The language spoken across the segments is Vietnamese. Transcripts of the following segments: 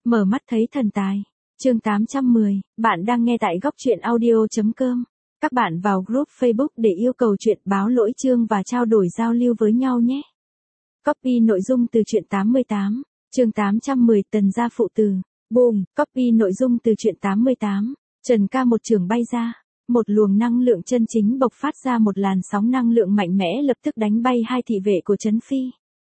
Mở mắt thấy thần tài. Chương 810, bạn đang nghe tại góc truyện audio.com. Các bạn vào group Facebook để yêu cầu truyện báo lỗi chương và trao đổi giao lưu với nhau nhé. Copy nội dung từ truyện 88, chương 810 Tần gia phụ tử. Boom, copy nội dung từ truyện 88. Trần ca một trường bay ra, một luồng năng lượng chân chính bộc phát ra, một làn sóng năng lượng mạnh mẽ lập tức đánh bay hai thị vệ của Trấn Phi.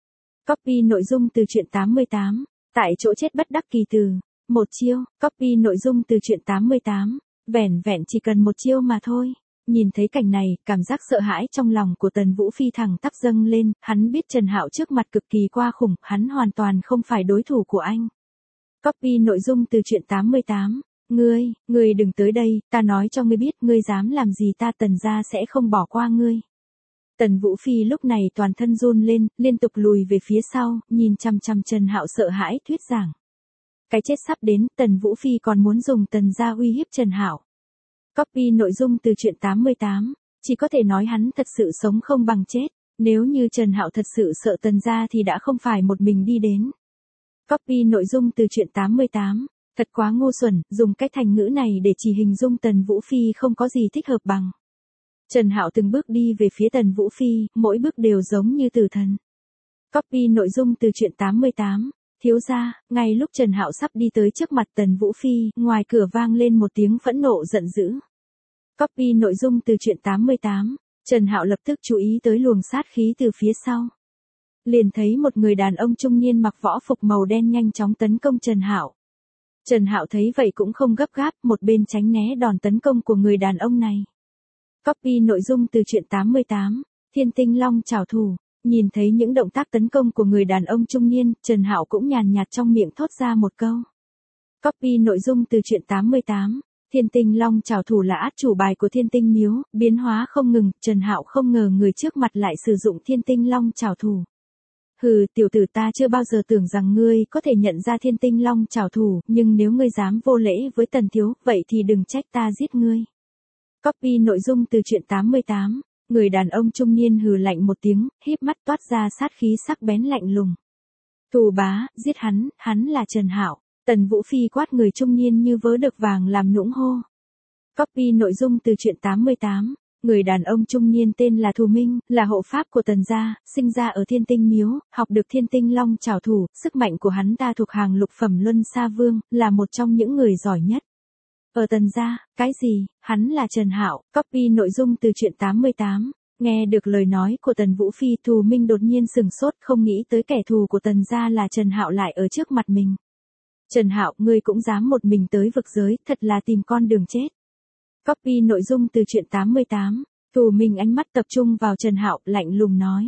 Copy nội dung từ truyện 88. Tại chỗ chết bất đắc kỳ từ. Một chiêu, copy nội dung từ truyện 88. Vẻn vẹn chỉ cần một chiêu mà thôi. Nhìn thấy cảnh này, cảm giác sợ hãi trong lòng của Tần Vũ Phi thẳng tắp dâng lên, hắn biết Trần Hạo trước mặt cực kỳ qua khủng, hắn hoàn toàn không phải đối thủ của anh. Copy nội dung từ truyện 88. Ngươi đừng tới đây, ta nói cho ngươi biết, ngươi dám làm gì ta Tần gia sẽ không bỏ qua ngươi. Tần Vũ Phi lúc này toàn thân run lên, liên tục lùi về phía sau, nhìn chằm chằm Trần Hạo sợ hãi thuyết giảng. Cái chết sắp đến, Tần Vũ Phi còn muốn dùng Tần gia uy hiếp Trần Hạo. Copy nội dung từ truyện 88, chỉ có thể nói hắn thật sự sống không bằng chết, nếu như Trần Hạo thật sự sợ Tần gia thì đã không phải một mình đi đến. Copy nội dung từ truyện 88, thật quá ngu xuẩn, dùng cái thành ngữ này để chỉ hình dung Tần Vũ Phi không có gì thích hợp bằng. Trần Hạo từng bước đi về phía Tần Vũ Phi, mỗi bước đều giống như tử thần. Copy nội dung từ truyện 88. Thiếu gia, ngay lúc Trần Hạo sắp đi tới trước mặt Tần Vũ Phi, ngoài cửa vang lên một tiếng phẫn nộ giận dữ. Copy nội dung từ truyện 88. Trần Hạo lập tức chú ý tới luồng sát khí từ phía sau. Liền thấy một người đàn ông trung niên mặc võ phục màu đen nhanh chóng tấn công Trần Hạo. Trần Hạo thấy vậy cũng không gấp gáp, một bên tránh né đòn tấn công của người đàn ông này. Copy nội dung từ truyện 88. Thiên Tinh Long trảo thủ. Nhìn thấy những động tác tấn công của người đàn ông trung niên, Trần Hạo cũng nhàn nhạt trong miệng thốt ra một câu. Copy nội dung từ truyện 88. Thiên Tinh Long trảo thủ là át chủ bài của Thiên Tinh Miếu, biến hóa không ngừng, Trần Hạo không ngờ người trước mặt lại sử dụng Thiên Tinh Long trảo thủ. Hừ, tiểu tử, ta chưa bao giờ tưởng rằng ngươi có thể nhận ra Thiên Tinh Long trảo thủ, nhưng nếu ngươi dám vô lễ với Tần thiếu, vậy thì đừng trách ta giết ngươi. Copy nội dung từ truyện 88. Người đàn ông trung niên hừ lạnh một tiếng, híp mắt toát ra sát khí sắc bén lạnh lùng. Thù bá, giết hắn là Trần Hạo. Tần Vũ Phi quát người trung niên như vớ được vàng làm nũng hô. Copy nội dung từ truyện 88. Người đàn ông trung niên tên là Thù Minh, là hộ pháp của Tần gia, sinh ra ở Thiên Tinh Miếu, học được Thiên Tinh Long trảo thủ, sức mạnh của hắn ta thuộc hàng lục phẩm Luân Sa Vương, là một trong những người giỏi nhất. Ở Tần gia, cái gì, hắn là Trần Hạo. Copy nội dung từ truyện 88. Nghe được lời nói của Tần Vũ Phi, Thù Minh đột nhiên sừng sốt, không nghĩ tới kẻ thù của Tần gia là Trần Hạo lại ở trước mặt mình. Trần Hạo, ngươi cũng dám một mình tới vực giới, thật là tìm con đường chết. Copy nội dung từ truyện 88. Thù Minh ánh mắt tập trung vào Trần Hạo, lạnh lùng nói.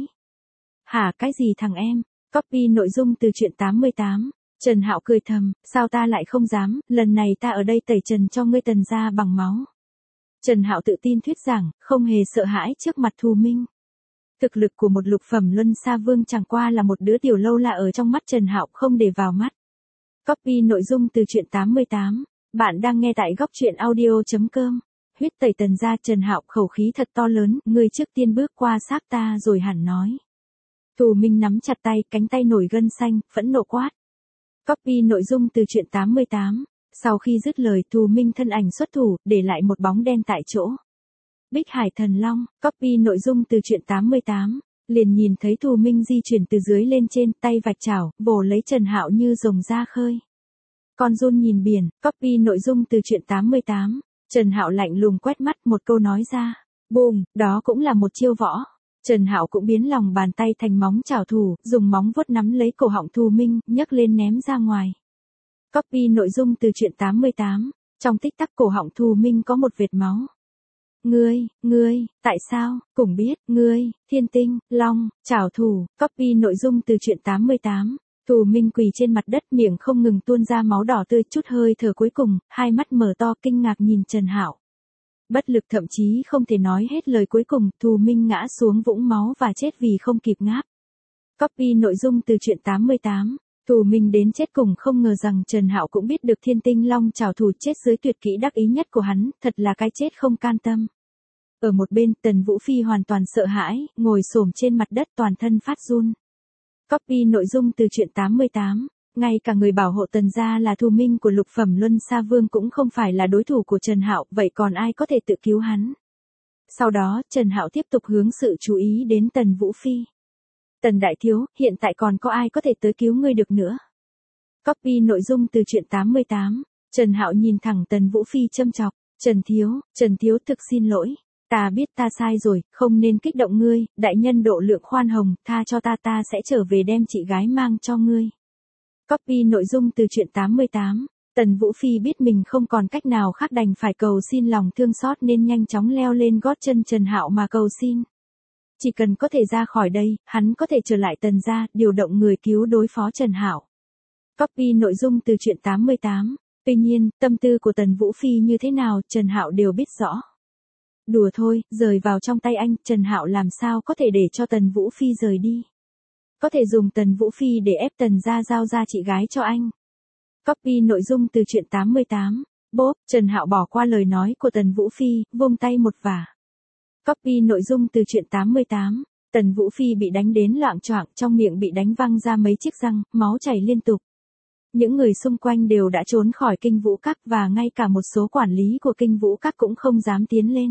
Hả, cái gì thằng em? Copy nội dung từ truyện 88. Trần Hạo cười thầm, sao ta lại không dám, lần này ta ở đây tẩy trần cho ngươi Tần gia bằng máu. Trần Hạo tự tin thuyết giảng, không hề sợ hãi trước mặt Thù Minh. Thực lực của một lục phẩm Luân Sa Vương chẳng qua là một đứa tiểu lâu la ở trong mắt Trần Hạo không để vào mắt. Copy nội dung từ truyện 88. Bạn đang nghe tại góc truyện audio.com. Huyết tẩy Tần gia. Trần Hạo khẩu khí thật to lớn, ngươi trước tiên bước qua xác ta rồi hẳn nói. Thù Minh nắm chặt tay, cánh tay nổi gân xanh, phẫn nộ quát. Copy nội dung từ truyện 88. Sau khi dứt lời, Thù Minh thân ảnh xuất thủ, để lại một bóng đen tại chỗ. Bích Hải Thần Long. Copy nội dung từ truyện 88. Liền nhìn thấy Thù Minh di chuyển từ dưới lên trên, tay vạch chảo, vồ lấy Trần Hạo như rồng ra khơi. Con giun nhìn biển. Copy nội dung từ truyện 88. Trần Hạo lạnh lùng quét mắt, một câu nói ra. Boom, đó cũng là một chiêu võ. Trần Hạo cũng biến lòng bàn tay thành móng chảo thủ, dùng móng vuốt nắm lấy cổ họng Thù Minh, nhấc lên ném ra ngoài. Copy nội dung từ truyện 88. Trong tích tắc cổ họng Thù Minh có một vệt máu. Ngươi, tại sao, cũng biết, ngươi, Thiên Tinh, Long, trảo thủ. Copy nội dung từ truyện 88. Thù Minh quỳ trên mặt đất, miệng không ngừng tuôn ra máu đỏ tươi, chút hơi thở cuối cùng, hai mắt mở to kinh ngạc nhìn Trần Hạo. Bất lực thậm chí không thể nói hết lời cuối cùng, Thù Minh ngã xuống vũng máu và chết vì không kịp ngáp. Copy nội dung từ truyện 88. Thù Minh đến chết cùng không ngờ rằng Trần Hạo cũng biết được Thiên Tinh Long trảo thủ, chết dưới tuyệt kỹ đắc ý nhất của hắn, thật là cái chết không can tâm. Ở một bên, Tần Vũ Phi hoàn toàn sợ hãi, ngồi xổm trên mặt đất toàn thân phát run. Copy nội dung từ truyện 88. Ngay cả người bảo hộ Tần gia là Thù Minh của Lục Phẩm Luân Sa Vương cũng không phải là đối thủ của Trần Hạo, vậy còn ai có thể tự cứu hắn? Sau đó, Trần Hạo tiếp tục hướng sự chú ý đến Tần Vũ Phi. Tần đại thiếu, hiện tại còn có ai có thể tới cứu ngươi được nữa? Copy nội dung từ truyện 88. Trần Hạo nhìn thẳng Tần Vũ Phi châm chọc. Trần thiếu thực xin lỗi. Ta biết ta sai rồi, không nên kích động ngươi, đại nhân độ lượng khoan hồng, tha cho ta sẽ trở về đem chị gái mang cho ngươi. Copy nội dung từ truyện 88. Tần Vũ Phi biết mình không còn cách nào khác đành phải cầu xin lòng thương xót nên nhanh chóng leo lên gót chân Trần Hạo mà cầu xin. Chỉ cần có thể ra khỏi đây, hắn có thể trở lại Tần gia, điều động người cứu đối phó Trần Hạo. Copy nội dung từ truyện 88. Tuy nhiên, tâm tư của Tần Vũ Phi như thế nào, Trần Hạo đều biết rõ. Đùa thôi, rời vào trong tay anh, Trần Hạo làm sao có thể để cho Tần Vũ Phi rời đi. Có thể dùng Tần Vũ Phi để ép Tần gia giao ra chị gái cho anh. Copy nội dung từ truyện 88. Bốp, Trần Hạo bỏ qua lời nói của Tần Vũ Phi, vung tay một vả. Copy nội dung từ truyện 88. Tần Vũ Phi bị đánh đến loạng choạng, trong miệng bị đánh văng ra mấy chiếc răng, máu chảy liên tục. Những người xung quanh đều đã trốn khỏi Kinh Vũ Các và ngay cả một số quản lý của Kinh Vũ Các cũng không dám tiến lên.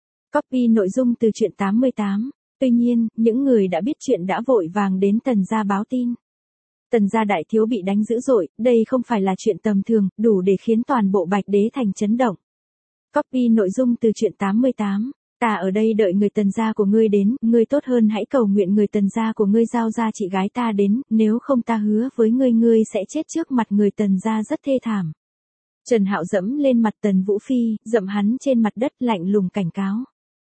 Copy nội dung từ truyện 88. Tuy nhiên, những người đã biết chuyện đã vội vàng đến Tần gia báo tin. Tần gia đại thiếu bị đánh dữ dội, đây không phải là chuyện tầm thường, đủ để khiến toàn bộ Bạch Đế thành chấn động. Copy nội dung từ truyện 88. Ta ở đây đợi người Tần gia của ngươi đến, ngươi tốt hơn hãy cầu nguyện người Tần gia của ngươi giao ra chị gái ta đến, nếu không ta hứa với ngươi sẽ chết trước mặt người Tần gia rất thê thảm. Trần Hạo dẫm lên mặt Tần Vũ Phi, dậm hắn trên mặt đất lạnh lùng cảnh cáo.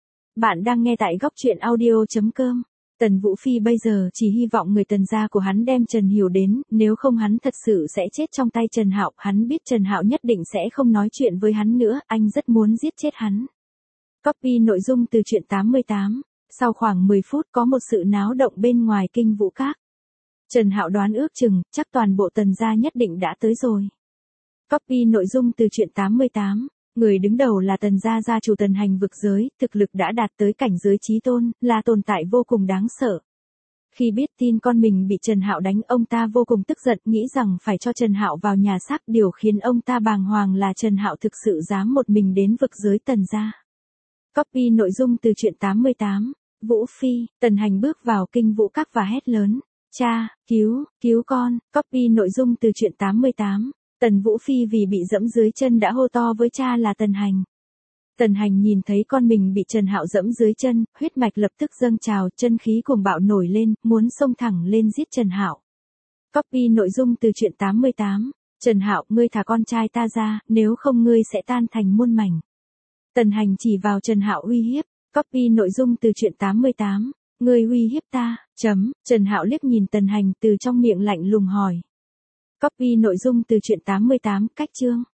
Bạn đang nghe tại góc truyện audio.com. Tần Vũ Phi bây giờ chỉ hy vọng người Tần gia của hắn đem Trần Hiểu đến, nếu không hắn thật sự sẽ chết trong tay Trần Hạo, hắn biết Trần Hạo nhất định sẽ không nói chuyện với hắn nữa, anh rất muốn giết chết hắn. Copy nội dung từ truyện 88. Sau khoảng 10 phút có một sự náo động bên ngoài Kinh Vũ Các. Trần Hạo đoán ước chừng, chắc toàn bộ Tần gia nhất định đã tới rồi. Copy nội dung từ truyện 88. Người đứng đầu là Tần gia gia chủ Tần Hành vực giới, thực lực đã đạt tới cảnh giới chí tôn, là tồn tại vô cùng đáng sợ. Khi biết tin con mình bị Trần Hạo đánh, ông ta vô cùng tức giận, nghĩ rằng phải cho Trần Hạo vào nhà xác. Điều khiến ông ta bàng hoàng là Trần Hạo thực sự dám một mình đến vực giới Tần gia. Copy nội dung từ truyện 88. Vũ Phi, Tần Hành bước vào Kinh Vũ Các và hét lớn. Cha, cứu con. Copy nội dung từ truyện 88. Tần Vũ Phi vì bị dẫm dưới chân đã hô to với cha là Tần Hành. Tần Hành nhìn thấy con mình bị Trần Hạo dẫm dưới chân, huyết mạch lập tức dâng trào, chân khí cuồng bạo nổi lên, muốn xông thẳng lên giết Trần Hạo. Copy nội dung từ truyện 88. Trần Hạo, ngươi thả con trai ta ra, nếu không ngươi sẽ tan thành muôn mảnh. Tần Hành chỉ vào Trần Hạo uy hiếp. Copy nội dung từ truyện 88. Ngươi uy hiếp ta, Trần Hạo liếc nhìn Tần Hành từ trong miệng lạnh lùng hỏi. Copy nội dung từ truyện 88. Cách chương.